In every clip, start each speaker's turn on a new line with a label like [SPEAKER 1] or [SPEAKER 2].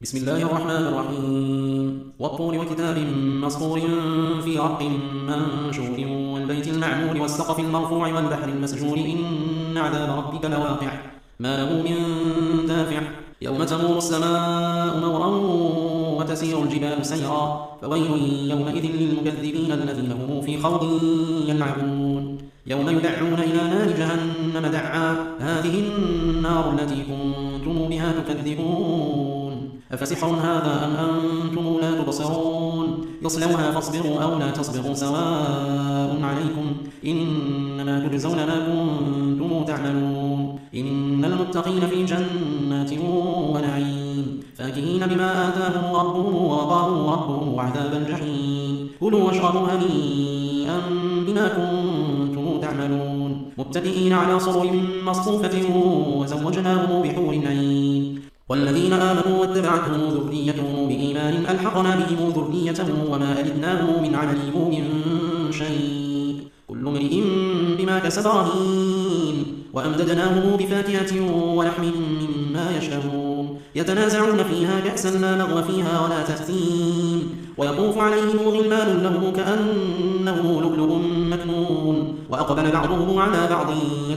[SPEAKER 1] بسم الله الرحمن الرحيم والطور وكتاب مسطور في رق منشور والبيت المعمور والسقف المرفوع والبحر المسجور إن عذاب ربك لواقع ما له من دافع يوم تمور السماء مورا وتسير الجبال سيرا فويل يومئذ للمكذبين الذين هم في خوض يلعبون يوم يدعون إلى نار جهنم دعا هذه النار التي كنتم بها تكذبون أفسحر هذا أم أنتم لا تبصرون يصلوها فاصبروا أو لا تصبروا سواء عليكم إنما تجزون ما كنتم تعملون إن المتقين في جنات ونعيم فاكهين بما آتاهم ربهم ووقاهم ربهم عذاب الجحيم كلوا واشربوا هنيئا بما كنتم تعملون متكئين على سرر مصفوفة وزوجناهم بحور عين والذين آمنوا واتبعتهم ذريتهم بإيمان ألحقنا بهم ذريتهم وما ألدناهم من عملهم من شيء كل امرئ بما كسب رهين وأمددناهم بفاكهة ولحم مما يشتهون يتنازعون فيها كأسا لا لغو فيها ولا تأثيم ويطوف عليهم غلمان لهم كأنه لؤلؤ مكنون وأقبل بعضهم على بعض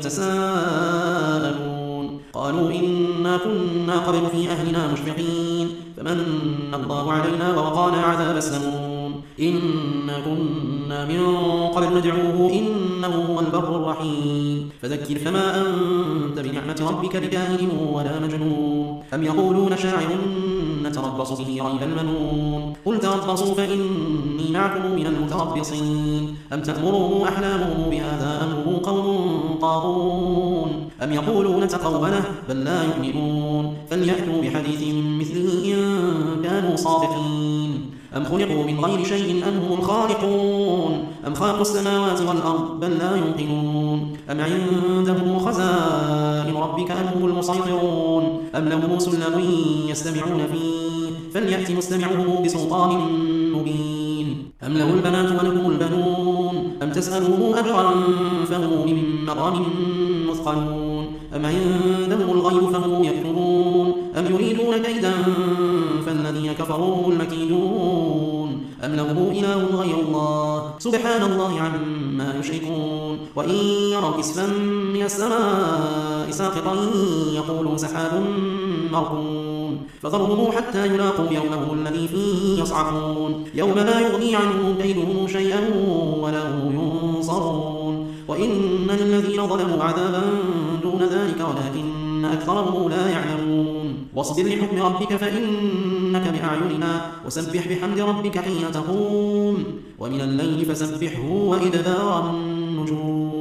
[SPEAKER 1] يتساءلون قالوا إنا كنا قبل في أهلنا مشفقين فمن الله علينا ووقانا عذاب السموم إنا كنا من قبل ندعوه إنه هو البر الرحيم فذكر فما أنت بنعمة ربك بكاهن ولا مجنون أم يقولون شاعر نتربص به ريب المنون قل تربصوا فإني معكم من المتربصين أم تأمره أحلامه بهذا أم هم قوم طاغون أم يقولون تقوله بل لا يؤمنون فليأتوا بحديث مثله إن كانوا صادقين أم خلقوا من غير شيء أم هم الخالقون أم خلقوا السماوات والأرض بل لا يوقنون أم عندهم خزائن ربك أم هم المسيطرون أم لهم سلم يستمعون فيه فليأت مستمعه بسلطان مبين أم له البنات ولكم البنون أم تسألوه أجرا فهو من مغرم مثقلون أم عندهم الغيب فهم يكتبون أم يريدون كيدا فالذين كفروا هم المكيدون أم لهم إله غير الله سبحان الله عما يشركون وإن يروا كسفا من السماء ساقطا يقولوا سحاب مركون فذرهم حتى يلاقوا يومهم الذي فيه يصعقون يوم لا يغني عنهم كيدهم شيئا ولا هم ينصرون وإن للذين ظلموا عذابا دون ذلك ولكن أكثرهم لا يعلمون واصبر لحكم ربك فإنك بأعيننا وسبح بحمد ربك حين تقوم ومن الليل فسبحه وإدبار النجوم